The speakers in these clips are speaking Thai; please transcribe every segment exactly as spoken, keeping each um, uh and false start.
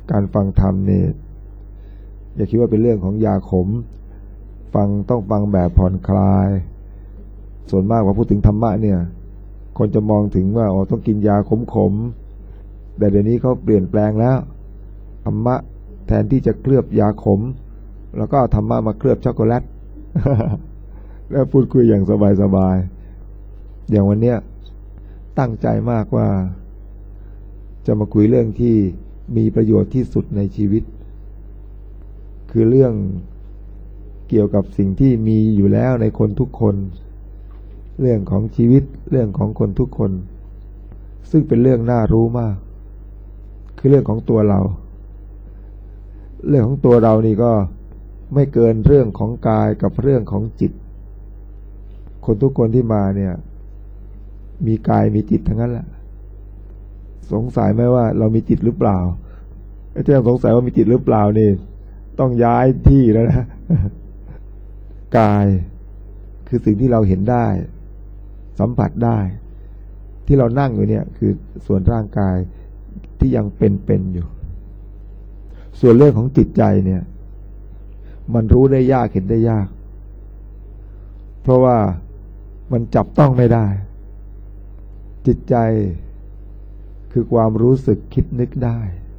การฟังธรรมเนี่ยอย่าคิดว่าเป็นเรื่องของยาขมฟังต้องฟังแบบผ่อนคลายส่วนมากพอพูดถึงธรรมะเนี่ยคนจะมองถึงว่าอ๋อต้องกินยาขมๆแต่เดี๋ยวนี้เขาเปลี่ยนแปลงแล้วธรรมะแทนที่จะเคลือบยาขมแล้วก็เอาธรรมะมาเคลือบช็อกโกแลต แล้วพูดคุยอย่างสบายๆอย่างวันเนี้ยตั้งใจมากว่าจะมาคุยเรื่องที่มีประโยชน์ที่สุดในชีวิตคือเรื่องเกี่ยวกับสิ่งที่มีอยู่แล้วในคนทุกคนเรื่องของชีวิตเรื่องของคนทุกคนซึ่งเป็นเรื่องน่ารู้มากคือเรื่องของตัวเราเรื่องของตัวเรานี่ก็ไม่เกินเรื่องของกายกับเรื่องของจิตคนทุกคนที่มาเนี่ยมีกายมีจิตทั้งนั้นแหละสงสัยไหมว่าเรามีจิตหรือเปล่าไอ้ที่สงสัยว่ามีจิตหรือเปล่านี่ต้องย้ายที่แล้วนะกายคือสิ่งที่เราเห็นได้สัมผัสได้ที่เรานั่งอยู่เนี่ยคือส่วนร่างกายที่ยังเป็นๆอยู่ส่วนเรื่องของจิตใจเนี่ยมันรู้ได้ยากเห็นได้ยากเพราะว่ามันจับต้องไม่ได้จิตใจคือความรู้สึกคิดนึกได้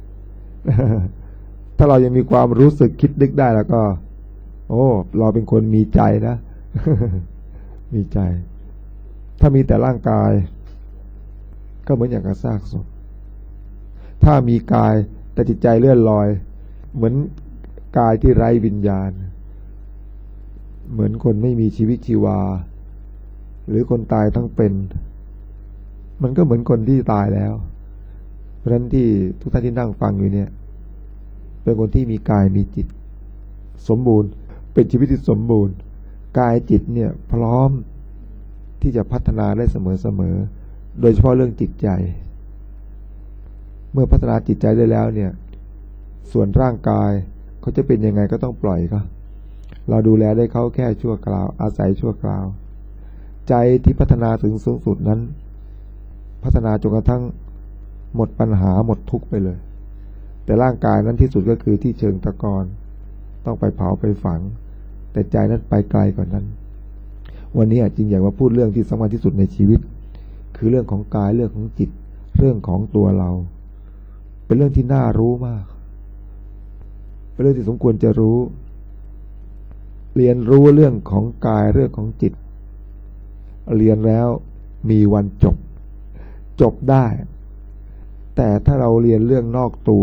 ถ้าเรายังมีความรู้สึกคิดนึกได้แล้วก็โอ้เราเป็นคนมีใจนะ มีใจถ้ามีแต่ร่างกายก็เหมือนอย่างกับซากศพถ้ามีกายแต่จิตใจเลื่อนลอยเหมือนกายที่ไร้วิญญาณเหมือนคนไม่มีชีวิตชีวาหรือคนตายทั้งเป็นมันก็เหมือนคนที่ตายแล้วเพราะฉะนั้นที่ทุกท่านที่นั่งฟังอยู่เนี่ยเป็นคนที่มีกายมีจิตสมบูรณ์เป็นชีวิตที่สมบูรณ์กายจิตเนี่ยพร้อมที่จะพัฒนาได้เสมอๆโดยเฉพาะเรื่องจิตใจเมื่อพัฒนาจิตใจได้แล้วเนี่ยส่วนร่างกายเขาจะเป็นยังไงก็ต้องปล่อยเขาเราดูแลได้เขาแค่ชั่วคราวอาศัยชั่วคราวใจที่พัฒนาถึงสูงสุดนั้นพัฒนาจนกระทั่งหมดปัญหาหมดทุกข์ไปเลยแต่ร่างกายนั้นที่สุดก็คือที่เชิงตะกอนต้องไปเผาไปฝังแต่ใจนั้นไปไกลกว่านั้นวันนี้จริงอยากมาพูดเรื่องที่สำคัญที่สุดในชีวิตคือเรื่องของกายเรื่องของจิตเรื่องของตัวเราเป็นเรื่องที่น่ารู้มากเป็นเรื่องที่สมควรจะรู้เรียนรู้เรื่องของกายเรื่องของจิตเรียนแล้วมีวันจบจบได้แต่ถ้าเราเรียนเรื่องนอกตัว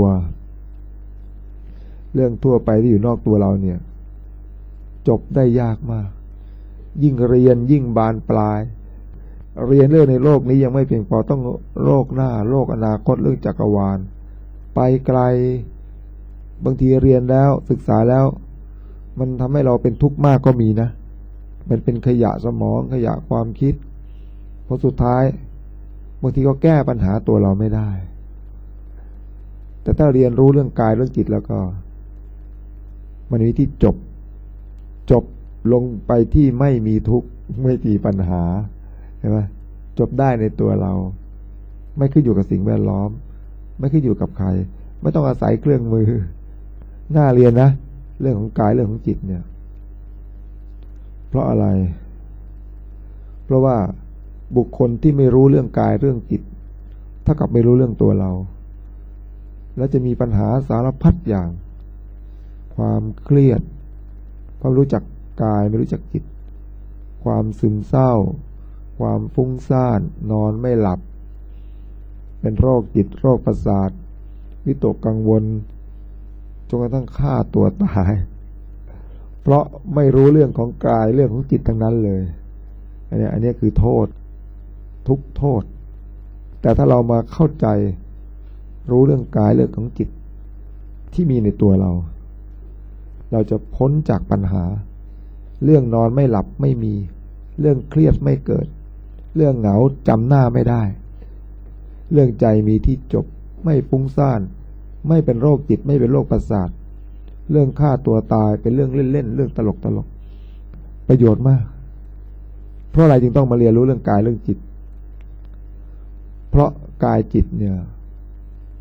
เรื่องทั่วไปที่อยู่นอกตัวเราเนี่ยจบได้ยากมากยิ่งเรียนยิ่งบานปลายเรียนเรื่องในโลกนี้ยังไม่เพียงพอต้องโลกหน้าโลกอนาคตเรื่องจักรวาลไปไกลบางทีเรียนแล้วศึกษาแล้วมันทำให้เราเป็นทุกข์มากก็มีนะมันเป็นขยะสมองขยะความคิดเพราะสุดท้ายบางทีก็แก้ปัญหาตัวเราไม่ได้แต่ถ้าเรียนรู้เรื่องกายเรื่องจิตแล้วก็มันมีที่จบจบลงไปที่ไม่มีทุกข์ไม่มีปัญหาใช่ไหมจบได้ในตัวเราไม่ขึ้นอยู่กับสิ่งแวดล้อมไม่ขึ้นอยู่กับใครไม่ต้องอาศัยเครื่องมือน่าเรียนนะเรื่องของกายเรื่องของจิตเนี่ยเพราะอะไรเพราะว่าบุคคลที่ไม่รู้เรื่องกายเรื่องจิตเท่ากับไม่รู้เรื่องตัวเราแล้วจะมีปัญหาสารพัดอย่างความเครียดความรู้จักกายไม่รู้จักจิตความซึมเศร้าความฟุ้งซ่านนอนไม่หลับเป็นโรคจิตโรคประสาทวิตกกังวลจนกระทั่งฆ่าตัวตายเพราะไม่รู้เรื่องของกายเรื่องของจิตทั้งนั้นเลยอันนี้อันนี้คือโทษทุกโทษแต่ถ้าเรามาเข้าใจรู้เรื่องกายเรื่องของจิตที่มีในตัวเราเราจะพ้นจากปัญหาเรื่องนอนไม่หลับไม่มีเรื่องเครียดไม่เกิดเรื่องเหงาจำหน้าไม่ได้เรื่องใจมีที่จบไม่ฟุ้งซ่านไม่เป็นโรคจิตไม่เป็นโรคประสาทเรื่องฆ่าตัวตายเป็นเรื่องเล่นๆเรื่องตลกตลกประโยชน์มากเพราะอะไรจึงต้องมาเรียนรู้เรื่องกายเรื่องจิตเพราะกายจิตเนี่ยเ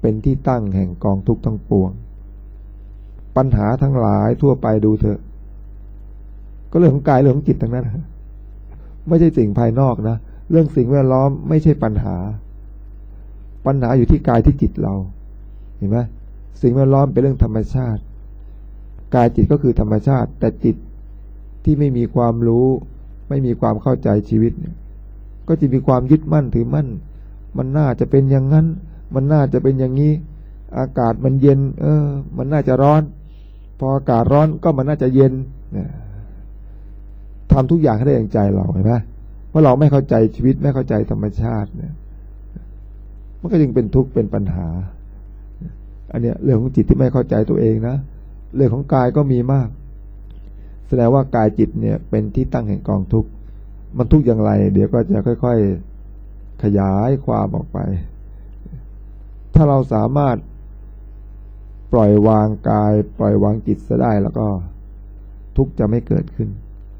เป็นที่ตั้งแห่งกองทุกข์ทั้งปวงปัญหาทั้งหลายทั่วไปดูเถอะก็เรื่องของกายเรื่องของจิตทั้งนั้นไม่ใช่สิ่งภายนอกนะเรื่องสิ่งแวดล้อมไม่ใช่ปัญหาปัญหาอยู่ที่กายที่จิตเราเห็นไหมสิ่งแวดล้อมเป็นเรื่องธรรมชาติกายจิตก็คือธรรมชาติแต่จิตที่ไม่มีความรู้ไม่มีความเข้าใจชีวิตเนี่ยก็จะมีความยึดมั่นถือมั่นมันน่าจะเป็นอย่างนั้นมันน่าจะเป็นอย่างนี้อากาศมันเย็นเออมันน่าจะร้อนพออากาศร้อนก็มันน่าจะเย็นเนี่ยทำทุกอย่างให้ได้อย่างใจเราเห็นไหมเพราะเราไม่เข้าใจชีวิตไม่เข้าใจธรรมชาติเนี่ยมันก็จึงเป็นทุกข์เป็นปัญหาอันเนี้ยเรื่องของจิตที่ไม่เข้าใจตัวเองนะเรื่องของกายก็มีมากแสดงว่ากายจิตเนี่ยเป็นที่ตั้งแห่งกองทุกข์มันทุกข์อย่างไรเดี๋ยวก็จะค่อยๆขยายความออกไปถ้าเราสามารถปล่อยวางกายปล่อยวางจิตซะได้แล้วก็ทุกข์จะไม่เกิดขึ้น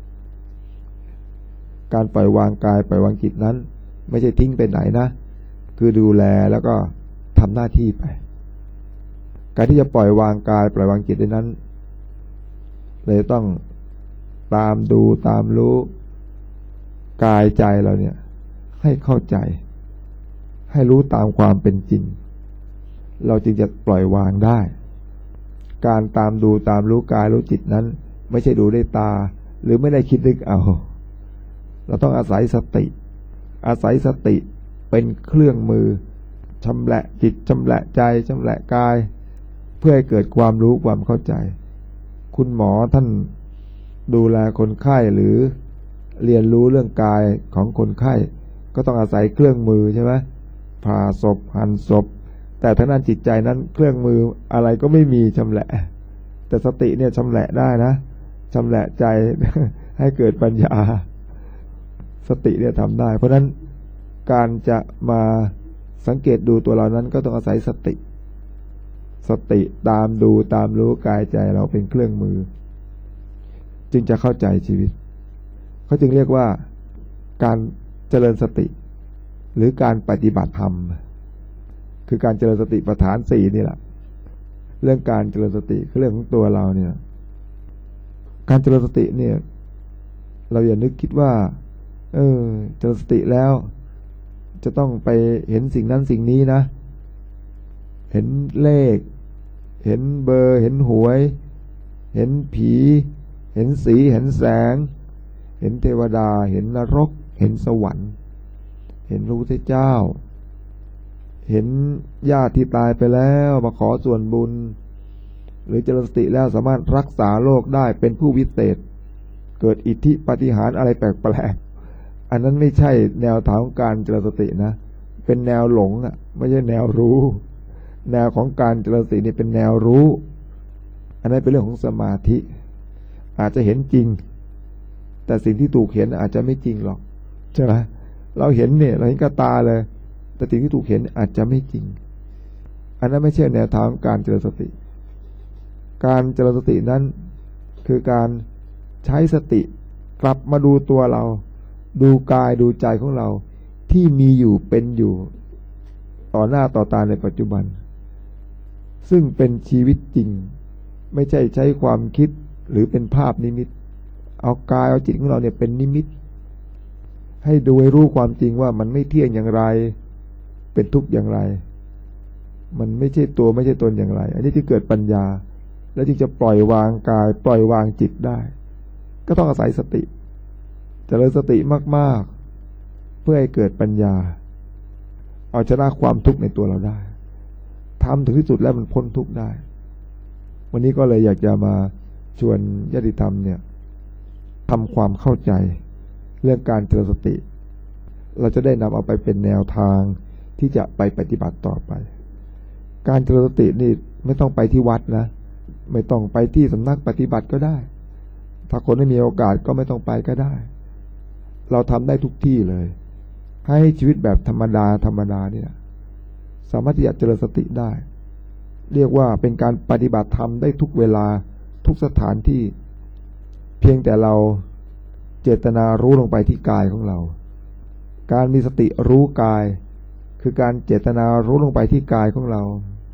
การปล่อยวางกายปล่อยวางจิตนั้นไม่ใช่ทิ้งไปไหนนะคือดูแลแล้วก็ทำหน้าที่ไปการที่จะปล่อยวางกายปล่อยวางจิตนั้นเลยต้องตามดูตามรู้กายใจเราเนี่ยให้เข้าใจให้รู้ตามความเป็นจริงเราจึงจะปล่อยวางได้การตามดูตามรู้กายรู้จิตนั้นไม่ใช่ดูด้วยตาหรือไม่ได้คิดนึกเอาเราต้องอาศัยสติอาศัยสติเป็นเครื่องมือชำระจิตชำระใจชำระกายเพื่อให้เกิดความรู้ความเข้าใจคุณหมอท่านดูแลคนไข้หรือเรียนรู้เรื่องกายของคนไข้ก็ต้องอาศัยเครื่องมือใช่ไหมผ่าศพหั่นศพแต่ทางด้านจิตใจนั้นเครื่องมืออะไรก็ไม่มีชำระแต่สติเนี่ยชำระได้นะชำระใจให้เกิดปัญญาสติเนี่ยทำได้เพราะฉะนั้นการจะมาสังเกตดูตัวเรานั้นก็ต้องอาศัยสติสติตามดูตามรู้กายใจเราเป็นเครื่องมือจึงจะเข้าใจชีวิตเขาจึงเรียกว่าการเจริญสติหรือการปฏิบัติธรรมคือการเจริญสติปัฏฐานสี่นี่แหละเรื่องการเจริญสติคือเรื่องของตัวเราเนี่ยการเจริญสติเนี่ยเราอย่านึกคิดว่าเออเจริญสติแล้วจะต้องไปเห็นสิ่งนั้นสิ่งนี้นะเห็นเลขเห็นเบอร์เห็นหวยเห็นผีเห็นสีเห็นแสงเห็นเทวดาเห็นนรกเห็นสวรรค์เห็นพระพุทธเจ้าเห็นญาติที่ตายไปแล้วมาขอส่วนบุญหรือเจริญสติแล้วสามารถรักษาโรคได้เป็นผู้วิเศษเกิดอิทธิปาฏิหาริย์อะไรแปลกๆอันนั้นไม่ใช่แนวทางของการเจริญสตินะเป็นแนวหลงอ่ะไม่ใช่แนวรู้แนวของการเจริญสตินี่เป็นแนวรู้อันนั้นเป็นเรื่องของสมาธิอาจจะเห็นจริงแต่สิ่งที่ถูกเห็นอาจจะไม่จริงหรอกใช่ไหมเราเห็นเนี่ยเราเห็นกับตาเลยแต่สิ่งที่ถูกเห็นอาจจะไม่จริงอันนั้นไม่ใช่แนวทางของการเจริญสติการเจริญสตินั้นคือการใช้สติกลับมาดูตัวเราดูกายดูใจของเราที่มีอยู่เป็นอยู่ต่อหน้าต่อตาในปัจจุบันซึ่งเป็นชีวิตจริงไม่ใช่ใช้ความคิดหรือเป็นภาพนิมิตเอากายเอาจิตของเราเนี่ยเป็นนิมิตให้ดูให้รู้ความจริงว่ามันไม่เที่ยงอย่างไรเป็นทุกข์อย่างไรมันไม่ใช่ตัวไม่ใช่ตนอย่างไรอันนี้ที่เกิดปัญญาแล้วจึงจะปล่อยวางกายปล่อยวางจิตได้ก็ต้องอาศัยสติเจริญสติมากๆเพื่อให้เกิดปัญญาเอาชนะความทุกข์ในตัวเราได้ทำถึงที่สุดแล้วมันพ้นทุกข์ได้วันนี้ก็เลยอยากจะมาชวนญาติธรรมเนี่ยทำความเข้าใจเรื่องการเจริญสติเราจะได้นำเอาไปเป็นแนวทางที่จะไปปฏิบัติต่อไปการเจริญสตินี่ไม่ต้องไปที่วัดนะไม่ต้องไปที่สำนักปฏิบัติก็ได้ถ้าคนไม่มีโอกาสก็ไม่ต้องไปก็ได้เราทำได้ทุกที่เลยให้ชีวิตแบบธรรมดาธรรมดาเนี่ยสามารถที่จะเจริญสติได้เรียกว่าเป็นการปฏิบัติธรรมได้ทุกเวลาทุกสถานที่เพียงแต่เราเจตนารู้ลงไปที่กายของเราการมีสติรู้กายคือการเจตนารู้ลงไปที่กายของเรา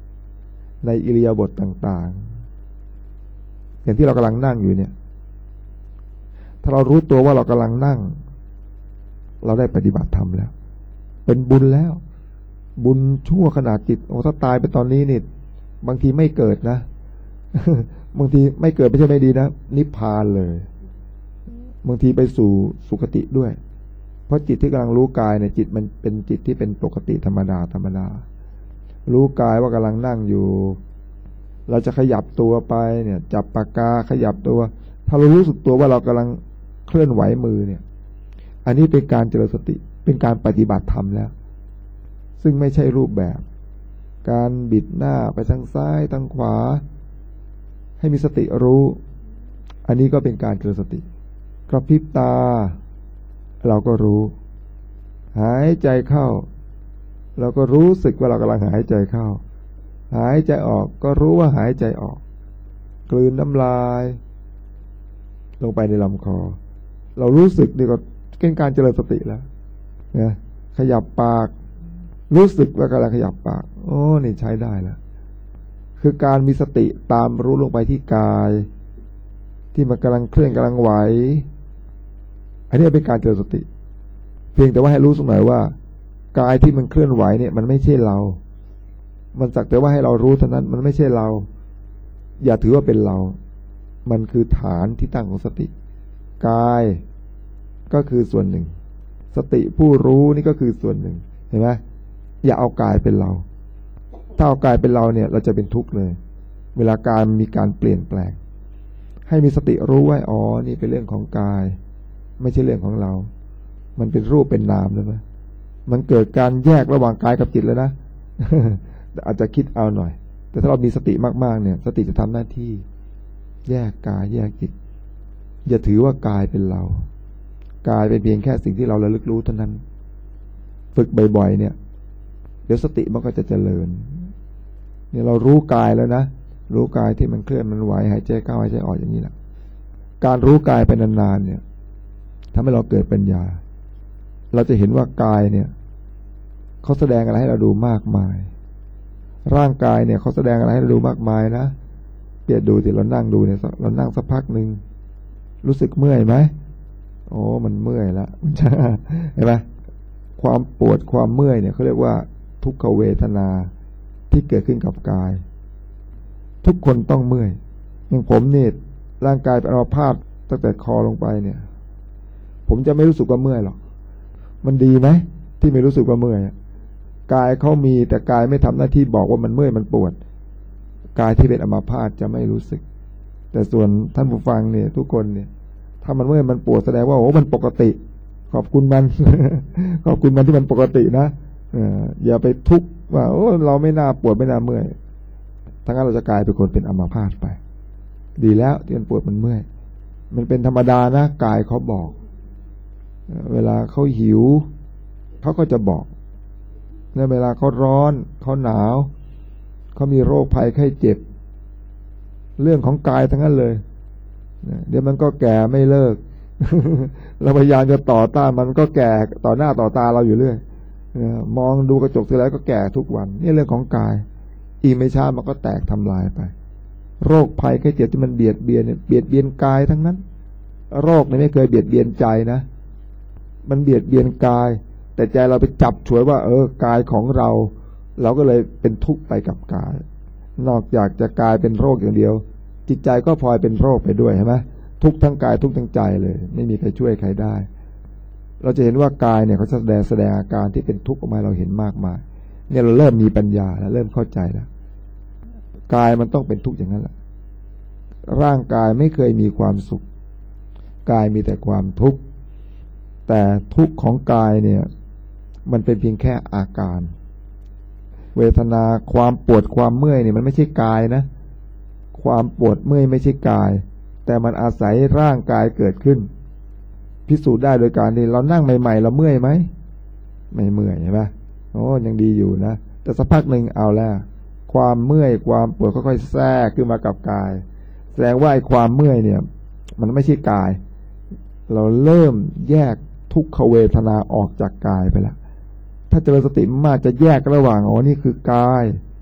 ในอิริยาบถต่างๆอย่างที่เรากำลังนั่งอยู่เนี่ยถ้าเรารู้ตัวว่าเรากำลังนั่งเราได้ปฏิบัติธรรมแล้วเป็นบุญแล้วบุญชั่วขนาดจิตโอ้ถ้าตายไปตอนนี้นี่บางทีไม่เกิดนะ บางทีไม่เกิดไม่ใช่ไม่ดีนะนิพพานเลยบางทีไปสู่สุคติด้วยเพราะจิตที่กำลังรู้กายเนี่ยจิตมันเป็นจิตที่เป็นปกติธรรมดาธรรมดารู้กายว่ากำลังนั่งอยู่เราจะขยับตัวไปเนี่ยจับปากกาขยับตัวถ้าเรารู้สึกตัวว่าเรากำลังเคลื่อนไหวมือเนี่ยอันนี้เป็นการเจริญสติเป็นการปฏิบัติธรรมแล้วซึ่งไม่ใช่รูปแบบการบิดหน้าไปทางซ้ายทางขวาให้มีสติรู้อันนี้ก็เป็นการเจริญสติกระพริบตาเราก็รู้หายใจเข้าเราก็รู้สึกว่าเรากำลังหายใจเข้าหายใจออกก็รู้ว่าหายใจออกกลืนน้ำลายลงไปในลำคอเรารู้สึกนี่ก็เป็นการเจริญสติแล้วนะขยับปากรู้สึกว่ากำลังขยับปากโอ้นี่ใช้ได้แล้วคือการมีสติตามรู้ลงไปที่กายที่มันกำลังเคลื่อนกำลังไหวอันนี้เป็นการเจริญสติเพียงแต่ว่าให้รู้สักหน่อยว่ากายที่มันเคลื่อนไหวเนี่ยมันไม่ใช่เรามันสักแต่ว่าให้เรารู้เท่านั้นมันไม่ใช่เราอย่าถือว่าเป็นเรามันคือฐานที่ตั้งของสติกายก็คือส่วนหนึ่งสติผู้รู้นี่ก็คือส่วนหนึ่งเห็นไหมอย่าเอากายเป็นเราถ้าเอากายเป็นเราเนี่ยเราจะเป็นทุกข์เลยเวลากายมีการเปลี่ยนแปลงให้มีสติรู้ว่าอ๋อนี่เป็นเรื่องของกายไม่ใช่เรื่องของเรามันเป็นรูปเป็นนามเลยไหมมันเกิดการแยกระหว่างกายกับจิตแล้วนะ อาจจะคิดเอาหน่อยแต่ถ้าเรามีสติมากๆเนี่ยสติจะทำหน้าที่แยกกายแยกจิตอย่าถือว่ากายเป็นเรากายเป็นเพียงแค่สิ่งที่เราระลึกรู้เท่านั้นฝึกบ่อยๆเนี่ยเดี๋ยวสติมันก็จะเจริญเนี่ยเรารู้กายแล้วนะรู้กายที่มันเคลื่อนมันไหวหายใจเข้าหายใจออกอย่างนี้แหละการรู้กายไปนานๆเนี่ยทำให้เราเกิดปัญญาเราจะเห็นว่ากายเนี่ยเขาแสดงอะไรให้เราดูมากมายร่างกายเนี่ยเขาแสดงอะไรให้เราดูมากมายนะเดี๋ยวดูสิเรานั่งดูเนี่ยเรานั่งสักพักหนึ่งรู้สึกเมื่อยไหมโอ้มันเมื่อยแล้วเห็นไหมความปวดความเมื่อยเนี่ยเขาเรียกว่าทุกขเวทนาที่เกิดขึ้นกับกายทุกคนต้องเมื่อยอย่างผมนี่ร่างกายเป็นอัมพาตตั้งแต่คอลงไปเนี่ยผมจะไม่รู้สึกว่าเมื่อยหรอกมันดีไหมที่ไม่รู้สึกว่าเมื่อยกายเขามีแต่กายไม่ทำหน้าที่บอกว่ามันเมื่อยมันปวดกายที่เป็นอัมพาตจะไม่รู้สึกแต่ส่วนท่านผู้ฟังเนี่ยทุกคนเนี่ยถ้ามันเมื่อยมันปวดแสดงว่าโอ้มันปกติขอบคุณมัน ขอบคุณมันที่มันปกตินะอย่าไปทุกข์ว่าโอ้เราไม่น่าปวดไม่น่าเมื่อยทั้งนั้นเราจะกลายเป็นคนเป็นอัมพาตไปดีแล้วที่มันปวดมันเมื่อยมันเป็นธรรมดานะกายเขาบอกเวลาเขาหิวเขาก็จะบอกในเวลาเขาร้อนเขาหนาวเขามีโรคภัยไข้เจ็บเรื่องของกายทั้งนั้นเลยเดี๋ยวมันก็แก่ไม่เลิก เราพยายามจะต่อต้านมันก็แก่ต่อหน้าต่อตาเราอยู่เรื่อยมองดูกระจกทีไรก็แก่ทุกวันนี่เรื่องของกายอีกไม่ช้ามันก็แตกทำลายไปโรคภัยไข้เจ็บที่มันเบียดเบียนเนี่ยเบียดเบียนกายทั้งนั้นโรคเนี่ยไม่เคยเบียดเบียนใจนะมันเบียดเบียนกายแต่ใจเราไปจับฉวยว่าเออกายของเราเราก็เลยเป็นทุกข์ไปกับกายนอกจากจะกายเป็นโรคอย่างเดียวจิตใจก็พลอยเป็นโรคไปด้วยใช่ไหมทุกทั้งกายทุกทั้งใจเลยไม่มีใครช่วยใครได้เราจะเห็นว่ากายเนี่ยเขาแสดงแสดงอาการที่เป็นทุกข์ออกมาเราเห็นมากมายเนี่ยเราเริ่มมีปัญญาแล้วเริ่มเข้าใจแล้วกายมันต้องเป็นทุกข์อย่างนั้นแหละร่างกายไม่เคยมีความสุขกายมีแต่ความทุกข์แต่ทุกข์ของกายเนี่ยมันเป็นเพียงแค่อาการเวทนาความปวดความเมื่อยเนี่ยมันไม่ใช่กายนะความปวดเมื่อยไม่ใช่กายแต่มันอาศัยร่างกายเกิดขึ้นพิสูจน์ได้โดยการที่เรานั่งใหม่ๆเราเมื่อยไหมไม่เมื่อยใช่ไหมโอ้ยังดีอยู่นะแต่สักพักหนึ่งเอาแล้วความเมื่อยความปวดค่อยๆแทรกขึ้นมากับกายแสดงว่าไอ้ความเมื่อยเนี่ยมันไม่ใช่กายเราเริ่มแยกทุกขเวทนาออกจากกายไปแล้วถ้าเจริญสติมากจะแยกระหว่างอ๋อนี่คือกาย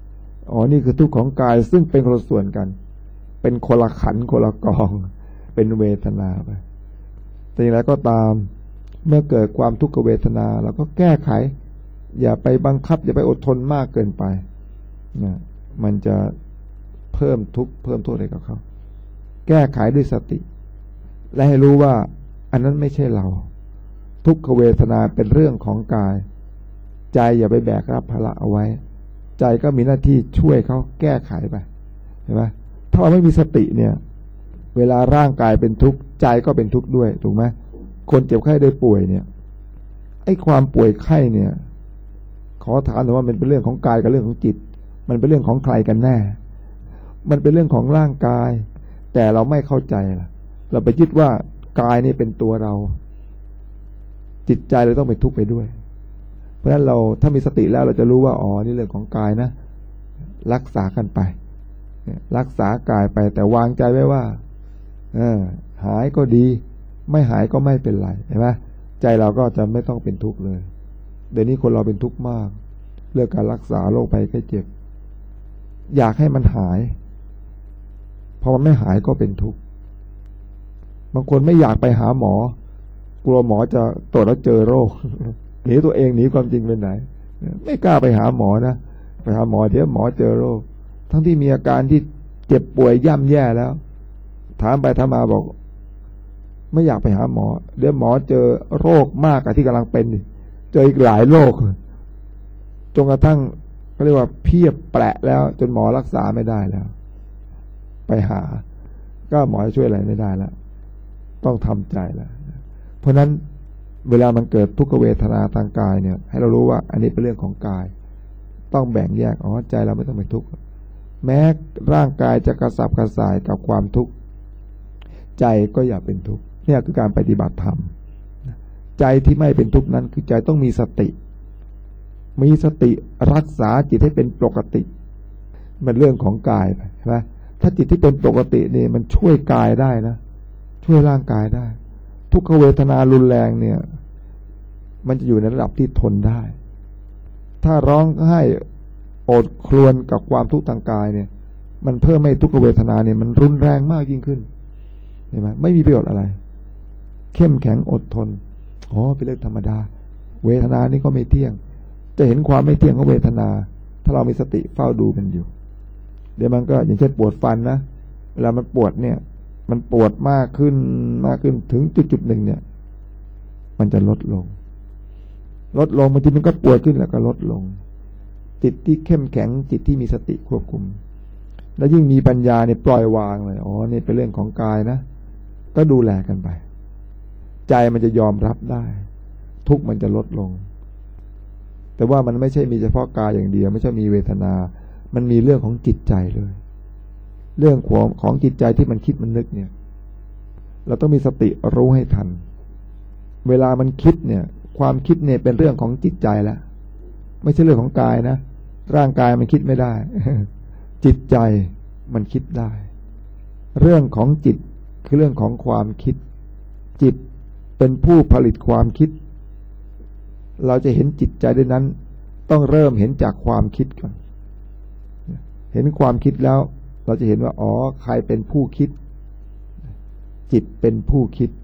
อ๋อนี่คือทุกข์ของกายซึ่งเป็นคนละส่วนกันเป็นคนละขันธ์คนละกองเป็นเวทนาไปแต่อย่างไรก็ตามเมื่อเกิดความทุกขเวทนาเราก็แก้ไขอย่าไปบังคับอย่าไปอดทนมากเกินไปนะมันจะเพิ่มทุกข์เพิ่มโทษให้กับเขาแก้ไขด้วยสติและให้รู้ว่าอันนั้นไม่ใช่เราทุกขเวทนาเป็นเรื่องของกายใจอย่าไปแบกรับภาระเอาไว้ใจก็มีหน้าที่ช่วยเขาแก้ไขไปเห็นไหมถ้าเราไม่มีสติเนี่ยเวลาร่างกายเป็นทุกข์ใจก็เป็นทุกข์ด้วยถูกไหมคนเจ็บไข้ได้ป่วยเนี่ยไอ้ความป่วยไข้เนี่ยขอถามหน่อยว่ามันเป็นเรื่องของกายกับเรื่องของจิตมันเป็นเรื่องของใครกันแน่มันเป็นเรื่องของร่างกายแต่เราไม่เข้าใจล่ะเราไปยึดว่ากายนี่เป็นตัวเราจิตใจเราต้องไปทุกข์ไปด้วยเพราะฉะนั้นเราถ้ามีสติแล้วเราจะรู้ว่าอ๋อนี่เรื่องของกายนะรักษากันไปรักษากายไปแต่วางใจไว้ว่าเออหายก็ดีไม่หายก็ไม่เป็นไรเห็นไหมใจเราก็จะไม่ต้องเป็นทุกข์เลยเดี๋ยวนี้คนเราเป็นทุกข์มากเรื่องการรักษาโรคภัยไข้เจ็บอยากให้มันหายพอมันไม่หายก็เป็นทุกข์บางคนไม่อยากไปหาหมอกลัวหมอจะตรวจแล้วเจอโรคหนีตัวเองหนีความจริงไปไหนไม่กล้าไปหาหมอนะไปหาหมอเดี๋ยวหมอเจอโรคทั้งที่มีอาการที่เจ็บป่วยย่ำแย่แล้วถามไปถามมาบอกไม่อยากไปหาหมอเดี๋ยวหมอเจอโรคมากกว่าที่กำลังเป็นเจออีกหลายโรคจนกระทั่งเขาเรียกว่าเพียบแปะแล้วจนหมอรักษาไม่ได้แล้วไปหาก็หมอช่วยอะไรไม่ได้แล้วต้องทำใจแล้วเพราะนั้นเวลามันเกิดทุกขเวทนาทางกายเนี่ยให้เรารู้ว่าอันนี้เป็นเรื่องของกายต้องแบ่งแยกอ๋อใจเราไม่ต้องเป็นทุกข์แม้ร่างกายจะกระสับกระส่ายกับความทุกข์ใจก็อย่าเป็นทุกข์เนี่ยคือการปฏิบัติธรรมใจที่ไม่เป็นทุกข์นั้นคือใจต้องมีสติมีสติรักษาจิตให้เป็นปกติมันเรื่องของกายใช่ไหมถ้าจิตที่เป็นปกตินี่มันช่วยกายได้นะช่วยร่างกายได้ทุกขเวทนารุนแรงเนี่ยมันจะอยู่ในระดับที่ทนได้ถ้าร้องไห้โอดครวญกับความทุกข์ทางกายเนี่ยมันเพิ่มให้ทุกขเวทนาเนี่ยมันรุนแรงมากยิ่งขึ้นเห็นไหมไม่มีประโยชน์อะไรเข้มแข็งอดทนอ๋อเป็นเรื่องธรรมดาเวทนานี่ก็ไม่เที่ยงจะเห็นความไม่เที่ยงของเวทนาถ้าเรามีสติเฝ้าดูมันอยู่เดี๋ยวมันก็อย่างเช่นปวดฟันนะเวลามันปวดเนี่ยมันปวดมากขึ้นมากขึ้นถึงจุดจุดหนึ่งเนี่ยมันจะลดลงลดลงบางทีมันก็ปวดขึ้นแล้วก็ลดลงจิตที่เข้มแข็งจิตที่มีสติควบคุมแล้วยิ่งมีปัญญาเนี่ยปล่อยวางเลยอ๋อนี่เป็นเรื่องของกายนะก็ดูแลกันไปใจมันจะยอมรับได้ทุกข์มันจะลดลงแต่ว่ามันไม่ใช่มีเฉพาะกายอย่างเดียวไม่ใช่มีเวทนามันมีเรื่องของจิตใจเลยเรื่องของของจิตใจที่มันคิดมันนึกเนี่ยเราต้องมีสติรู้ให้ทันเวลามันคิดเนี่ยความคิดเนี่ยเป็นเรื่องของจิตใจแล้วไม่ใช่เรื่องของกายนะร่างกายมันคิดไม่ได้ จิตใจมันคิดได้เรื่องของจิตคือเรื่องของความคิดจิตเป็นผู้ผลิตความคิดเราจะเห็นจิตใจด้วยนั้นต้องเริ่มเห็นจากความคิดก่อนเห็นความคิดแล้วเราจะเห็นว่าอ๋อใครเป็นผู้คิดจิตเป็นผู้คิด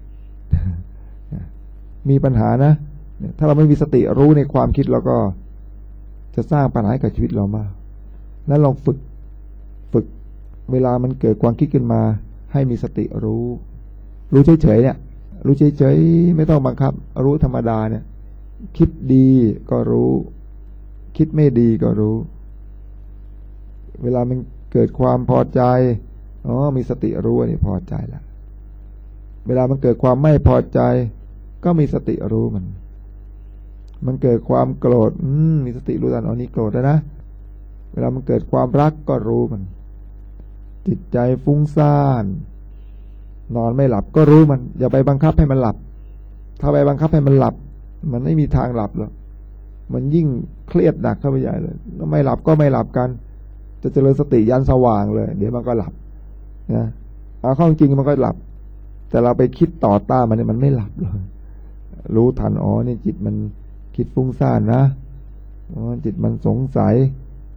มีปัญหานะถ้าเราไม่มีสติรู้ในความคิดเราก็จะสร้างปัญหากับชีวิตเรามากนั้นลองฝึกฝึกเวลามันเกิดความคิดขึ้นมาให้มีสติรู้รู้เฉยๆเนี่ยรู้เฉยๆไม่ต้องบังคับรู้ธรรมดาเนี่ยคิดดีก็รู้คิดไม่ดีก็รู้เวลามันเกิดความพอใจอ๋อมีสติรู้ว่านี่พอใจแล้วเวลามันเกิดความไม่พอใจก็มีสติรู้มันมันเกิดความโกรธอืมมีสติรู้ทันอ๋อนี่โกรธแล้วนะเวลามันเกิดความรักก็รู้มันจิตใจฟุ้งซ่านนอนไม่หลับก็รู้มันอย่าไปบังคับให้มันหลับถ้าไปบังคับให้มันหลับมันไม่มีทางหลับหรอกมันยิ่งเครียดหนักเข้าไปใหญ่เลยไม่หลับก็ไม่หลับกันจะเจริญสติยันสว่างเลยเดี๋ยวมันก็หลับนะเอาเข้าจริงมันก็หลับแต่เราไปคิดต่อต้านมันเนี่ยมันไม่หลับเลยรู้ทันอ๋อนี่จิตมันคิดฟุ้งซ่านนะอ๋อจิตมันสงสัย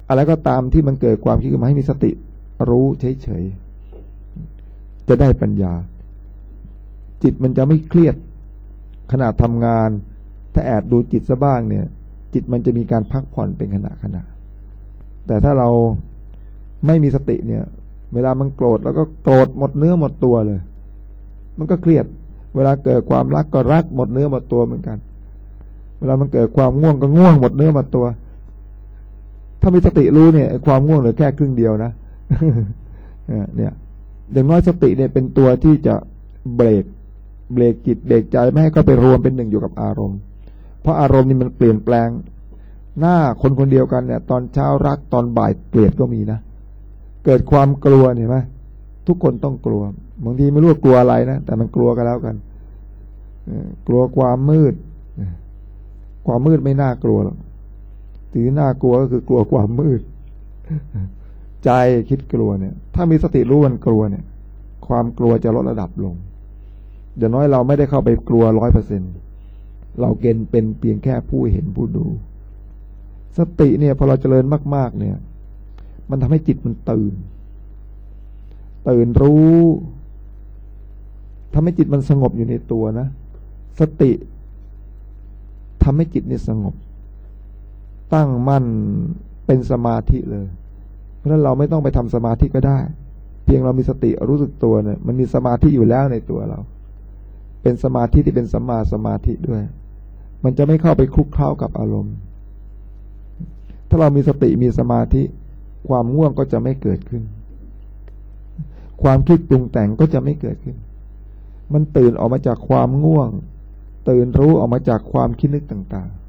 อะไรก็ตามที่มันเกิดความคิดขึ้นมาให้มีสติรู้เฉยๆจะได้ปัญญาจิตมันจะไม่เครียดขณะทำงานถ้าแอบดูจิตซะบ้างเนี่ยจิตมันจะมีการพักผ่อนเป็นขณะขณะแต่ถ้าเราไม่มีสติเนี่ยเวลามันโกรธแล้วก็โกรธหมดเนื้อหมดตัวเลยมันก็เครียดเวลาเกิดความรักก็รักหมดเนื้อหมดตัวเหมือนกันเวลามันเกิดความง่วงก็ง่วงหมดเนื้อหมดตัวถ้ามีสติรู้เนี่ยความง่วงเหลือแค่ครึ่งเดียวนะเนี่ยอย่างน้อยสติเนี่ยเป็นตัวที่จะเบรกเบรกจิตเบรกใจไม่ให้เข้าไปรวมเป็นหนึ่งอยู่กับอารมณ์เพราะอารมณ์นี่มันเปลี่ยนแปลงหน้าคนคนเดียวกันเนี่ยตอนเช้ารักตอนบ่ายเกลียดก็มีนะเกิดความกลัวเห็นไหมทุกคนต้องกลัวบางทีไม่รู้กลัวอะไรนะแต่มันกลัวกันแล้วกันกลัวความมืดความมืดไม่น่ากลัวหรอกที่น่ากลัวก็คือกลัวความมืดใจคิดกลัวเนี่ยถ้ามีสติรู้มันกลัวเนี่ยความกลัวจะลดระดับลงเดี๋ยวน้อยเราไม่ได้เข้าไปกลัวร้อยเปอร์เซ็นต์เราเกณฑ์เป็นเพียงแค่ผู้เห็นผู้ดูสติเนี่ยพอเราเจริญมากๆเนี่ยมันทำให้จิตมันตื่นตื่นรู้ทำให้จิตมันสงบอยู่ในตัวนะสติทำให้จิตนี่สงบตั้งมั่นเป็นสมาธิเลยเพราะฉะนั้นเราไม่ต้องไปทำสมาธิก็ได้เพียงเรามีสติรู้สึกตัวเนี่ยมันมีสมาธิอยู่แล้วในตัวเราเป็นสมาธิที่เป็นสัมมาสมาธิด้วยมันจะไม่เข้าไปคลุกเคล้ากับอารมณ์ถ้าเรามีสติมีสมาธิความง่วงก็จะไม่เกิดขึ้นความคิดปรุงแต่งก็จะไม่เกิดขึ้นมันตื่นออกมาจากความง่วงตื่นรู้ออกมาจากความคิดนึกต่าง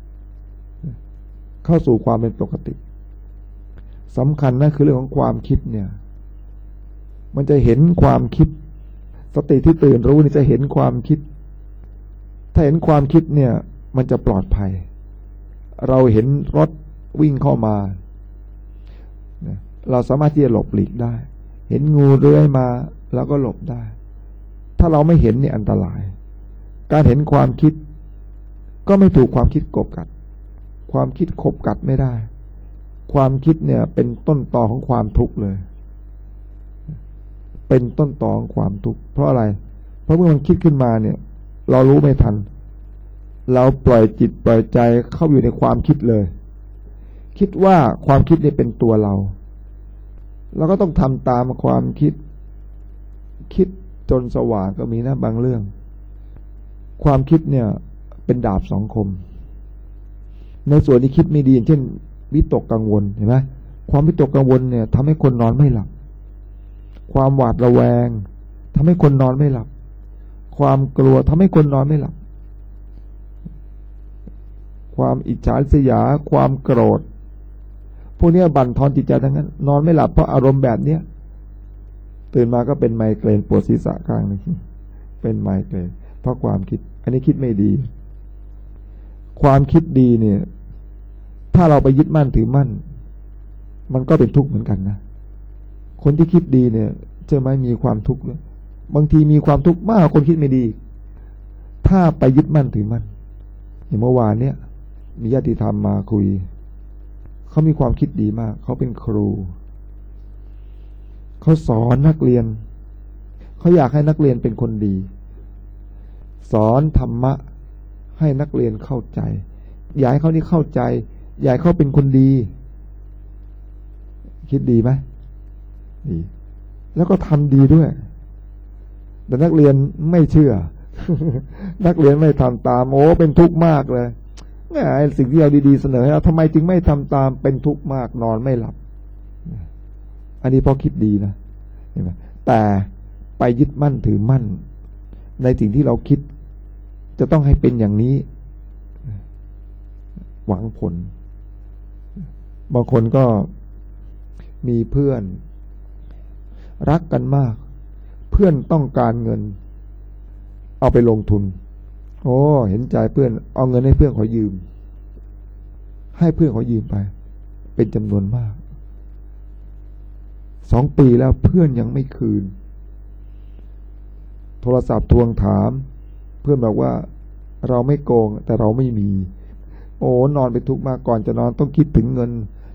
ๆเข้าสู่ความเป็นปกติสำคัญนะคือเรื่องของความคิดเนี่ยมันจะเห็นความคิดสติที่ตื่นรู้นี่จะเห็นความคิดถ้าเห็นความคิดเนี่ยมันจะปลอดภัยเราเห็นรถวิ่งเข้ามาเราสามารถที่จะหลบหลีกได้เห็นงูเลื้อยมาเราก็หลบได้ถ้าเราไม่เห็นเนี่ยอันตรายการเห็นความคิดก็ไม่ถูกความคิดกบกัดความคิดขบกัดไม่ได้ความคิดเนี่ยเป็นต้นตอของความทุกข์เลยเป็นต้นตอของความทุกข์เพราะอะไรเพราะเมื่อมันคิดขึ้นมาเนี่ยเรารู้ไม่ทันเราปล่อยจิตปล่อยใจเข้าอยู่ในความคิดเลยคิดว่าความคิดนี่เป็นตัวเราเราก็ต้องทำตามความคิดคิดจนสว่างก็มีนะบางเรื่องความคิดเนี่ยเป็นดาบสองคมในส่วนที่คิดไม่ดีเช่นวิตกกังวลเห็นไหมความวิตกกังวลเนี่ยทำให้คนนอนไม่หลับความหวาดระแวงทำให้คนนอนไม่หลับความกลัวทำให้คนนอนไม่หลับความอิจฉาริษยาความโกรธพวกนี้บั่นทอนจิตใจทั้งนั้นนอนไม่หลับเพราะอารมณ์แบบเนี้ยตื่นมาก็เป็นไมเกรนปวดศีรษะข้างนึงเป็นไมเกรนเพราะความคิดอันนี้คิดไม่ดีความคิดดีเนี่ยถ้าเราไปยึดมั่นถือมั่นมันก็เป็นทุกข์เหมือนกันนะคนที่คิดดีเนี่ยจะไม่มีความทุกข์เลยบางทีมีความทุกข์มากกว่าคนคิดไม่ดีถ้าไปยึดมั่นถือมั่นอย่างเมื่อวานเนี่ยมีญาติธรรมมาคุยเขามีความคิดดีมากเขาเป็นครูเขาสอนนักเรียนเขาอยากให้นักเรียนเป็นคนดีสอนธรรมะให้นักเรียนเข้าใจอยากให้เขานี่เข้าใจอยากให้เขาเป็นคนดีคิดดีไหมดีแล้วก็ทำดีด้วยแต่นักเรียนไม่เชื่อ นักเรียนไม่ทำตามโอ้เป็นทุกข์มากเลยแหมสิ่งที่เราดีๆเสนอให้เราทำไมจึงไม่ทำตามเป็นทุกข์มากนอนไม่หลับอันนี้เพราะคิดดีนะเห็นไหมแต่ไปยึดมั่นถือมั่นในสิ่งที่เราคิดจะต้องให้เป็นอย่างนี้หวังผลบางคนก็มีเพื่อนรักกันมากเพื่อนต้องการเงินเอาไปลงทุนโอ้เห็นใจเพื่อนเอาเงินให้เพื่อนขอยืมให้เพื่อนขอยืมไปเป็นจำนวนมากสองปีแล้วเพื่อนยังไม่คืนโทรศัพท์ทวงถามเพื่อนบอกว่าเราไม่โกงแต่เราไม่มีโอ้นอนไปทุกข์มากก่อนจะนอนต้องคิดถึงเงิน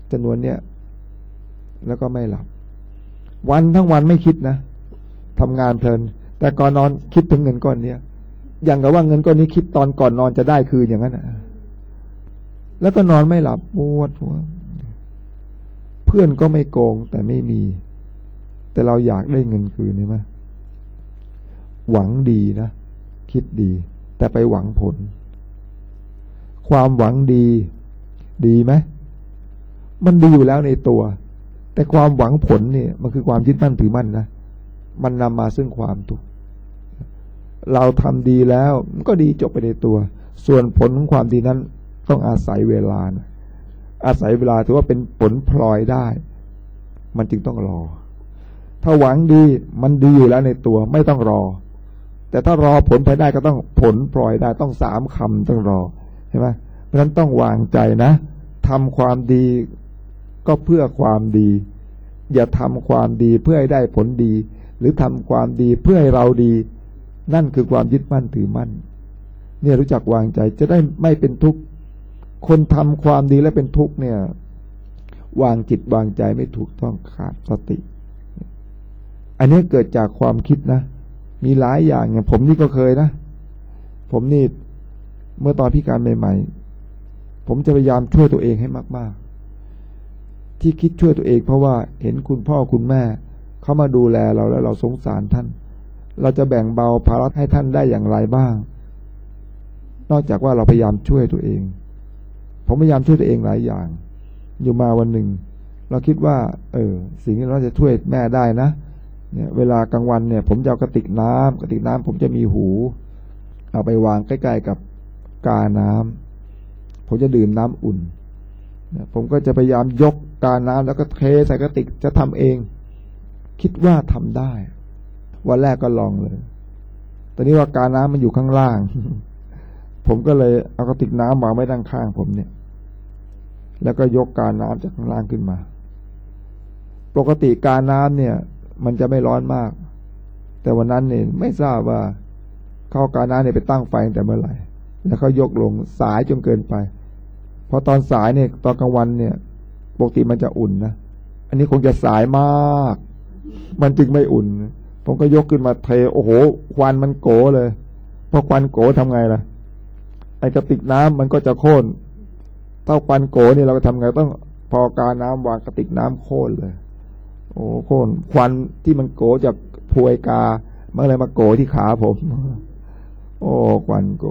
จำนวนเนี้ยแล้วก็ไม่หลับวันทั้งวันไม่คิดนะทำงานเพลินแต่ก่อนนอนคิดถึงเงินก้อนเนี้ยอย่างกับว่าเงินก้อนนี้คิดตอนก่อนนอนจะได้คืนอย่างนั้นนะแล้วก็นอนไม่หลับปวดหัวเพื่อนก็ไม่โกงแต่ไม่มีแต่เราอยากได้เงินคืนใช่ไหมหวังดีนะคิดดีแต่ไปหวังผลความหวังดีดีไหมมันดีอยู่แล้วในตัวแต่ความหวังผลเนี่ยมันคือความยึดมั่นถือมั่นนะมันนำมาซึ่งความทุกข์เราทำดีแล้วมันก็ดีจบไปในตัวส่วนผลของความดีนั้นต้องอาศัยเวลานะอาศัยเวลาถือว่าเป็นผลพลอยได้มันจึงต้องรอถ้าหวังดีมันดีอยู่แล้วในตัวไม่ต้องรอแต่ถ้ารอผลพลอยได้ก็ต้องผลพลอยได้ต้องสามคำต้องรอใช่ไหมเพราะฉะนั้นต้องวางใจนะทำความดีก็เพื่อความดีอย่าทำความดีเพื่อให้ได้ผลดีหรือทำความดีเพื่อให้เราดีนั่นคือความยึดมั่นถือมั่นเนี่ยรู้จักวางใจจะได้ไม่เป็นทุกข์คนทำความดีและเป็นทุกข์เนี่ยวางจิตวางใจไม่ถูกต้องขาดสติอันนี้เกิดจากความคิดนะมีหลายอย่างอย่างผมนี่ก็เคยนะผมนี่เมื่อตอนพิการใหม่ๆผมจะพยายามช่วยตัวเองให้มากๆที่คิดช่วยตัวเองเพราะว่าเห็นคุณพ่อคุณแม่เขามาดูแลเราแล้วเราสงสารท่านเราจะแบ่งเบาภาระให้ท่านได้อย่างไรบ้างนอกจากว่าเราพยายามช่วยตัวเองผมพยายามช่วยตัวเองหลายอย่างอยู่มาวันหนึ่งเราคิดว่าเออสิ่งที่เราจะช่วยแม่ได้นะเนี่ยเวลากลางวันเนี่ยผมจะเอากระติกน้ำกระติกน้ำผมจะมีหูเอาไปวางใกล้ๆกับกาน้ำผมจะดื่มน้ำอุ่นผมก็จะพยายามยกกาน้ำแล้วก็เทใส่กระติกจะทำเองคิดว่าทำได้วันแรกก็ลองเลยตอนนี้ว่ากาน้ำมันอยู่ข้างล่างผมก็เลยเอากระติกน้ำวางไว้ด้านข้างผมเนี่ยแล้วก็ยกกาน้ำจากข้างล่างขึ้นมาปกติกาน้ำเนี่ยมันจะไม่ร้อนมากแต่วันนั้นเนี่ยไม่ทราบว่าเขากาน้ำเนี่ยไปตั้งไฟตั้งแต่เมื่อไหร่แล้วเขายกลงสายจนเกินไปพอตอนสายเนี่ยตอนกลางวันเนี่ยปกติมันจะอุ่นนะอันนี้คงจะสายมากมันจึงไม่อุ่นผมก็ยกขึ้นมาเทโอ้โหควันมันโกเลยพอควันโกทำไงล่ะไอ้กระติกน้ำมันก็จะโค่นถ้าควันโกนี่เราก็ทำไงต้องพอกาน้ำวางกระติกน้ำโค่นเลยโอ้โค่นควันที่มันโกจากพวยกาเมื่อไรมาโกที่ขาผมโอ้ควันโก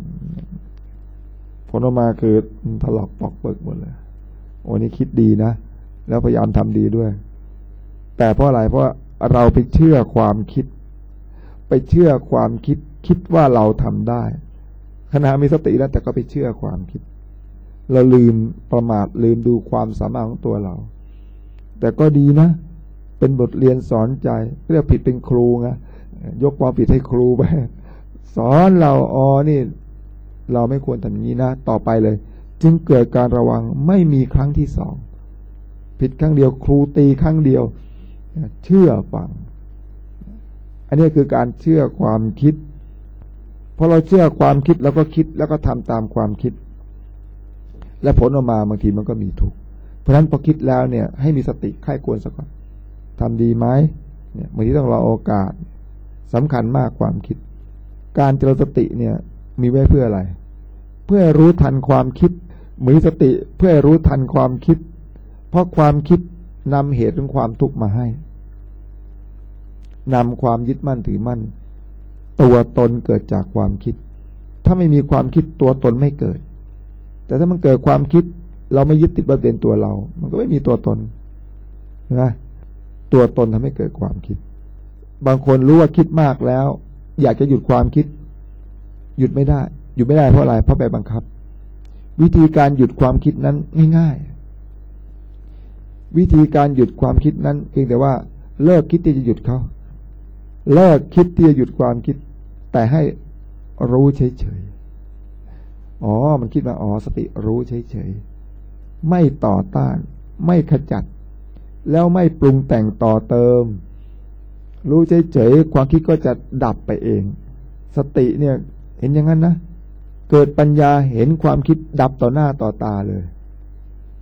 ผลออกมาคือถลอกปอกเปิกหมดเลยโอ้นี่คิดดีนะแล้วพยายามทำดีด้วยแต่เพราะอะไรเพราะเราไปเชื่อความคิดไปเชื่อความคิดคิดว่าเราทำได้ขณะมีสติแล้วแต่ก็ไปเชื่อความคิดเราลืมประมาทลืมดูความสามารถของตัวเราแต่ก็ดีนะเป็นบทเรียนสอนใจเรียกผิดเป็นครูไงยกความผิดให้ครูไปสอนเราอ๋อนี่เราไม่ควรทำอย่างนี้นะต่อไปเลยจึงเกิดการระวังไม่มีครั้งที่สองผิดครั้งเดียวครูตีครั้งเดียวเชื่อฟังอันนี้คือการเชื่อความคิดพอเราเชื่อความคิดแล้วก็คิดแล้วก็ทำตามความคิดและผลออกมาบางทีมันก็มีทุกข์เพราะฉะนั้นพอคิดแล้วเนี่ยให้มีสติใคร่ควรสักก่อนทำดีไหมเนี่ยบางทีต้องรอโอกาสสำคัญมากความคิดการเจริญสติเนี่ยมีไว้เพื่ออะไรเพื่อรู้ทันความคิดมีสติเพื่อรู้ทันความคิดเพราะความคิดนำเหตุของความทุกข์มาให้นำความยึดมั่นถือมั่นตัวตนเกิดจากความคิดถ้าไม่มีความคิดตัวตนไม่เกิดแต่ถ้ามันเกิดความคิดเราไม่ยึดติดว่าเป็นตัวเรามันก็ไม่มีตัวตนนะตัวตนทำให้เกิดความคิดบางคนรู้ว่าคิดมากแล้วอยากจะหยุดความคิดหยุดไม่ได้หยุดไม่ได้เพราะอะไรเพราะไปบังคับวิธีการหยุดความคิดนั้นง่ายๆวิธีการหยุดความคิดนั้นเพียงแต่ว่าเลิกคิดที่จะหยุดเขาเลิกคิดที่จะหยุดความคิดแต่ให้รู้เฉยๆอ๋อมันคิดมาอ๋อสติรู้เฉยๆไม่ต่อต้านไม่ขจัดแล้วไม่ปรุงแต่งต่อเติมรู้เฉยๆความคิดก็จะดับไปเองสติเนี่ยเห็นอย่างนั้นนะเกิดปัญญาเห็นความคิดดับต่อหน้าต่อตาเลย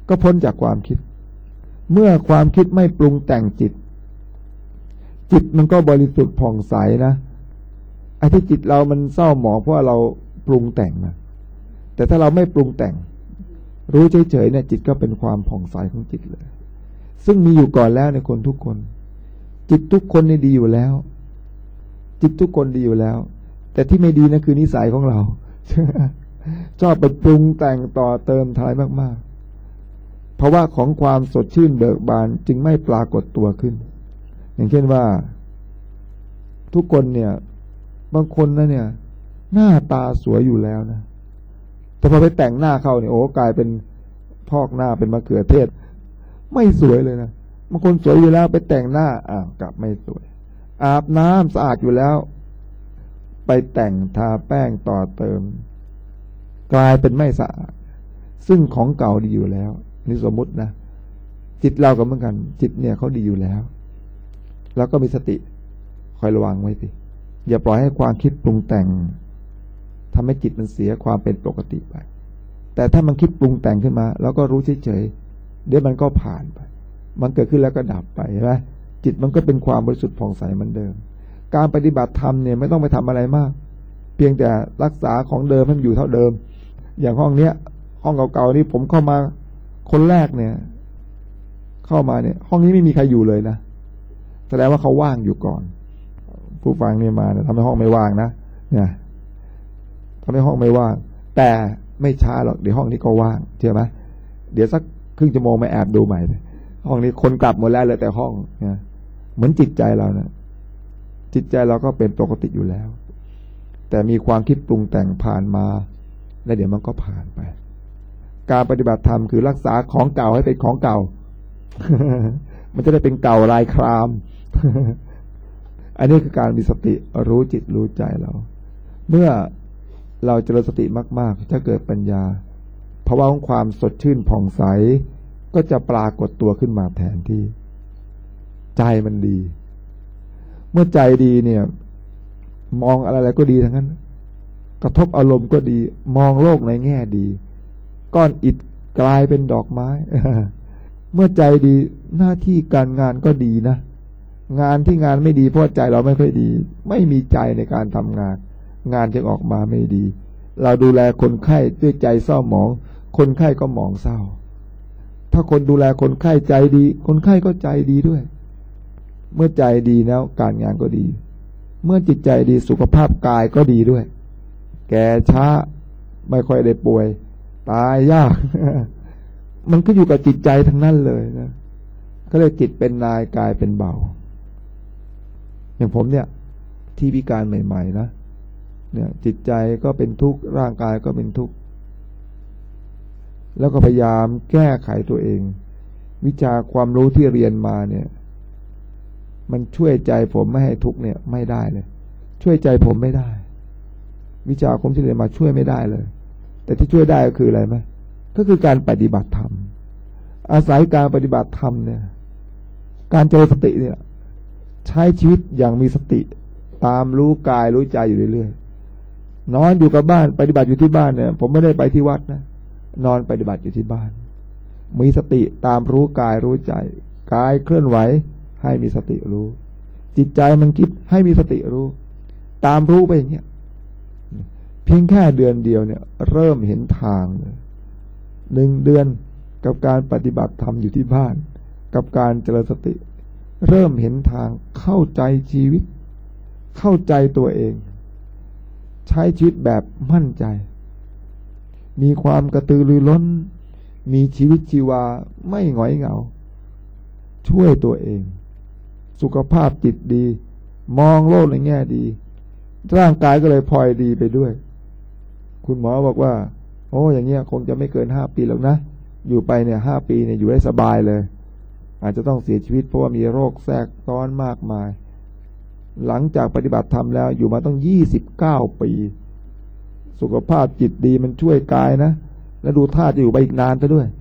ก็พ้นจากความคิดเมื่อความคิดไม่ปรุงแต่งจิตจิตมันก็บริสุทธิ์ผ่องใสนะไอ้ที่จิตเรามันเศร้าหมองเพราะเราปรุงแต่งนะแต่ถ้าเราไม่ปรุงแต่งรู้เฉยๆเนี่ยจิตก็เป็นความผ่องใสของจิตเลยซึ่งมีอยู่ก่อนแล้วในคนทุกคนจิตทุกคนนี่ดีอยู่แล้วจิตทุกคนดีอยู่แล้วแต่ที่ไม่ดีนะคือนิสัยของเรา ชอบไปปรุงแต่งต่อเติมทายมากๆเพราะว่าของความสดชื่นเบิกบานจึงไม่ปรากฏตัวขึ้นอย่างเช่นว่าทุกคนเนี่ยบางคนนะเนี่ยหน้าตาสวยอยู่แล้วนะแต่พอไปแต่งหน้าเข้าเนี่ยโอ้กลายเป็นพอกหน้าเป็นมะเขือเทศไม่สวยเลยนะบางคนสวยอยู่แล้วไปแต่งหน้าอ้าวกลับไม่สวยอาบน้ำสะอาดอยู่แล้วไปแต่งทาแป้งต่อเติมกลายเป็นไม่สะอาดซึ่งของเก่าดีอยู่แล้วนี่สมมุตินะจิตเราก็เหมือนกันจิตเนี่ยเขาดีอยู่แล้วแล้วก็มีสติคอยระวังไว้สิอย่าปล่อยให้ความคิดปรุงแต่งทำให้จิตมันเสียความเป็นปกติไปแต่ถ้ามันคิดปรุงแต่งขึ้นมาแล้วก็รู้เฉยๆเดี๋ยวมันก็ผ่านไปมันเกิดขึ้นแล้วก็ดับไปใช่ไหมจิตมันก็เป็นความบริสุทธิ์ผ่องใสเหมือนเดิมการปฏิบัติธรรมเนี่ยไม่ต้องไปทำอะไรมากเพียงแต่รักษาของเดิมให้มันอยู่เท่าเดิมอย่างห้องเนี้ยห้องเก่าๆนี่ผมเข้ามาคนแรกเนี่ยเข้ามาเนี่ยห้องนี้ไม่มีใครอยู่เลยนะแสดงว่าเขาว่างอยู่ก่อนผู้ฟังเนี่ยมาทำให้ห้องไม่ว่างนะเนี่ยทำให้ห้องไม่ว่างแต่ไม่ช้าหรอกเดี๋ยวห้องนี้ก็ว่างเชื่อไหมเดี๋ยวสักครึ่งชั่วโมงมาแอบดูใหม่ห้องนี้คนกลับหมดแล้วเลยแต่ห้องเนี่ยเหมือนจิตใจเรานะจิตใจเราก็เป็นปกติอยู่แล้วแต่มีความคิดปรุงแต่งผ่านมาแล้วเดี๋ยวมันก็ผ่านไปการปฏิบัติธรรมคือรักษาของเก่าให้เป็นของเก่า มันจะได้เป็นเก่าลายคราม อันนี้คือการมีสติรู้จิตรู้ใจเราเมื่อเราเจริญสติมากๆจะเกิดปัญญาภาวะของความสดชื่นผ่องใสก็จะปรากฏตัวขึ้นมาแทนที่ใจมันดีเมื่อใจดีเนี่ยมองอะไรๆก็ดีทั้งนั้นกระทบอารมณ์ก็ดีมองโลกในแง่ดีก้อนอิฐกลายเป็นดอกไม้ เมื่อใจดีหน้าที่การงานก็ดีนะงานที่งานไม่ดีเพราะใจเราไม่ค่อยดีไม่มีใจในการทำงานงานจะออกมาไม่ดีเราดูแลคนไข้ด้วยใจเศร้าหมองคนไข้ก็หมองเศร้าถ้าคนดูแลคนไข้ใจดีคนไข้ก็ใจดีด้วยเมื่อใจดีแล้วการงานก็ดีเมื่อจิตใจดีสุขภาพกายก็ดีด้วยแก่ช้าไม่ค่อยได้ป่วยตายยาก มันก็อยู่กับจิตใจทั้งนั้นเลยนะก็เลยจิตเป็นนายกายเป็นเบาอย่างผมเนี่ยที่พิการใหม่ๆนะเนี่ยจิตใจก็เป็นทุกข์ร่างกายก็เป็นทุกข์แล้วก็พยายามแก้ไขตัวเองวิชาความรู้ที่เรียนมาเนี่ยมันช่วยใจผมไม่ให้ทุกข์เนี่ยไม่ได้เลยช่วยใจผมไม่ได้วิชาผมที่เรียนมาช่วยไม่ได้เลยแต่ที่ช่วยได้ก็คืออะไรไหมก็คือการปฏิบัติธรรมอาศัยการปฏิบัติธรรมเนี่ยการเจริญสติเนี่ยใช้ชีวิตอย่างมีสติตามรู้กายรู้ใจอยู่เรื่อยๆนอนอยู่กับบ้านปฏิบัติอยู่ที่บ้านเนี่ยผมไม่ได้ไปที่วัดนะนอนปฏิบัติอยู่ที่บ้านมีสติตามรู้กายรู้ใจกายเคลื่อนไหวให้มีสติรู้จิตใจมันคิดให้มีสติรู้ตามรู้ไปอย่างเงี้ยเพียงแค่เดือนเดียวเนี่ยเริ่มเห็นทางเลยหนึ่งเดือนกับการปฏิบัติธรรมอยู่ที่บ้านกับการเจริญสติเริ่มเห็นทางเข้าใจชีวิตเข้าใจตัวเองใช้ชีวิตแบบมั่นใจมีความกระตือรือร้นมีชีวิตชีวาไม่หงอยเหงาช่วยตัวเองสุขภาพจิตดีมองโลกในแง่ดีร่างกายก็เลยพลอยดีไปด้วยคุณหมอบอกว่าโอ้อย่างเงี้ยคงจะไม่เกินห้าปีหรอกนะอยู่ไปเนี่ยห้าปีเนี่ยอยู่ได้สบายเลยอาจจะต้องเสียชีวิตเพราะว่ามีโรคแทรกซ้อนมากมายหลังจากปฏิบัติธรรมแล้วอยู่มาต้องยี่สิบเก้าปีสุขภาพจิตดีมันช่วยกายนะแล้วดูท่าจะอยู่ไปอีกนานซะด้วย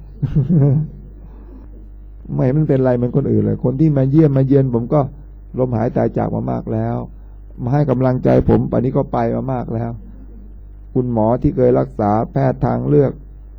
ไม่มันเป็นไรเหมือนคนอื่นเลยคนที่มาเยี่ยมมาเยือนผมก็ลมหายใจจากมามากแล้วมาให้กำลังใจผมป่านนี้ก็ไปมามากแล้วคุณหมอที่เคยรักษาแพทย์ทางเลือกแ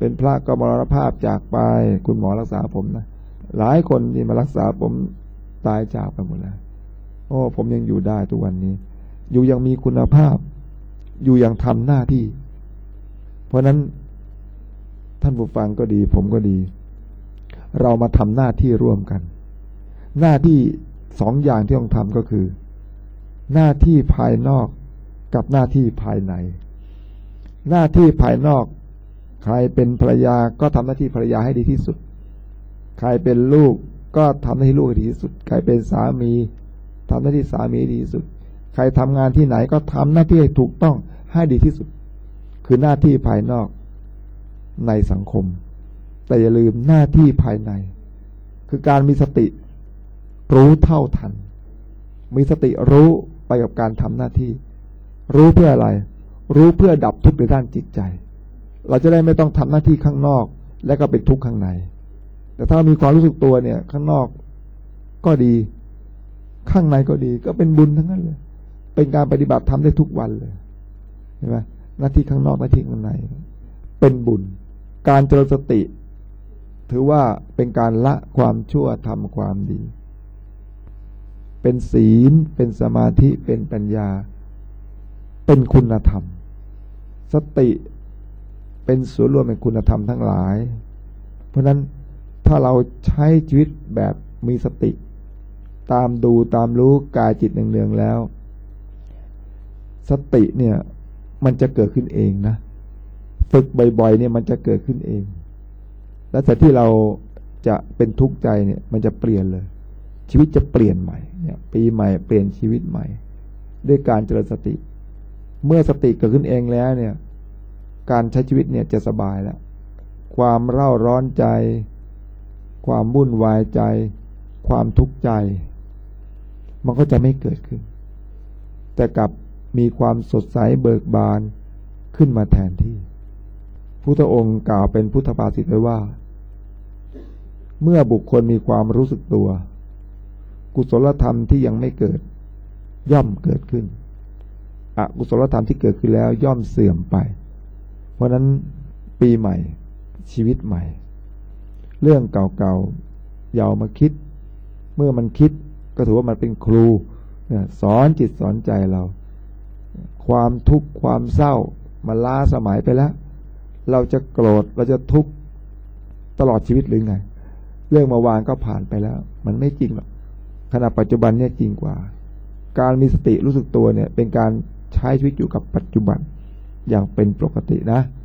เป็นพระก็มรณภาพจากไปคุณหมอรักษาผมนะหลายคนที่มารักษาผมตายจากไปหมดแล้วโอ้ผมยังอยู่ได้ทุกวันนี้อยู่ยังมีคุณภาพอยู่ยังทำหน้าที่เพราะนั้นท่านผู้ฟังก็ดีผมก็ดีเรามาทำหน้าที่ร่วมกันหน้าที่สองอย่างที่ต้องทำก็คือหน้าที่ภายนอกกับหน้าที่ภายในหน้าที่ภายนอกใครเป็นภรรยาก็ทำหน้าที่ภรรยาให้ดีที่สุดใครเป็นลูกก็ทำหน้าที่ลูกให้ดีที่สุดใครเป็นสามีทำหน้าที่สามีให้ดีที่สุดใครทำงานที่ไหนก็ทำหน้าที่ให้ถูกต้องให้ดีที่สุดคือหน้าที่ภายนอกในสังคมแต่อย่าลืมหน้าที่ภายในคือการมีสติรู้เท่าทันมีสติรู้ไปกับการทำหน้าที่รู้เพื่ออะไรรู้เพื่อดับทุกข์ในด้านจิตใจเราจะได้ไม่ต้องทำหน้าที่ข้างนอกและก็เป็นทุกข์ข้างในแต่ถ้ามีความรู้สึกตัวเนี่ยข้างนอกก็ดีข้างในก็ดีก็เป็นบุญทั้งนั้นเลยเป็นการปฏิบัติธรรมได้ทุกวันเลยเห็นไหมหน้าที่ข้างนอกหน้าที่ข้างในเป็นบุญการเจริญสติถือว่าเป็นการละความชั่วทำความดีเป็นศีลเป็นสมาธิเป็นปัญญาเป็นคุณธรรมสติเป็นส่วนรวมเป็นคุณธรรมทั้งหลายเพราะนั้นถ้าเราใช้ชีวิตแบบมีสติตามดูตามรู้กายจิตเนืองๆแล้วสติเนี่ยมันจะเกิดขึ้นเองนะฝึกบ่อยๆเนี่ยมันจะเกิดขึ้นเองและแต่ที่เราจะเป็นทุกข์ใจเนี่ยมันจะเปลี่ยนเลยชีวิตจะเปลี่ยนใหม่เนี่ยปีใหม่เปลี่ยนชีวิตใหม่ด้วยการเจริญสติเมื่อสติเกิดขึ้นเองแล้วเนี่ยการใช้ชีวิตเนี่ยจะสบายแล้วความเร่าร้อนใจความวุ่นวายใจความทุกข์ใจมันก็จะไม่เกิดขึ้นแต่กลับมีความสดใสเบิกบานขึ้นมาแทนที่พุทธองค์กล่าวเป็นพุทธภาษิตไว้ว่าเมื่อบุคคลมีความรู้สึกตัวกุศลธรรมที่ยังไม่เกิดย่อมเกิดขึ้นอกุศลธรรมที่เกิดขึ้นแล้วย่อมเสื่อมไปเพราะนั้นปีใหม่ชีวิตใหม่เรื่องเก่าๆอย่าเอามาคิดเมื่อมันคิดก็ถือว่ามันเป็นครูสอนจิตสอนใจเราความทุกข์ความเศร้ามันล้าสมัยไปแล้วเราจะโกรธเราจะทุกข์ตลอดชีวิตหรือไงเรื่องเมื่อวานก็ผ่านไปแล้วมันไม่จริงหรอกขณะปัจจุบันเนี่ยจริงกว่าการมีสติรู้สึกตัวเนี่ยเป็นการใช้ชีวิตอยู่กับปัจจุบันอย่างเป็นปกตินะ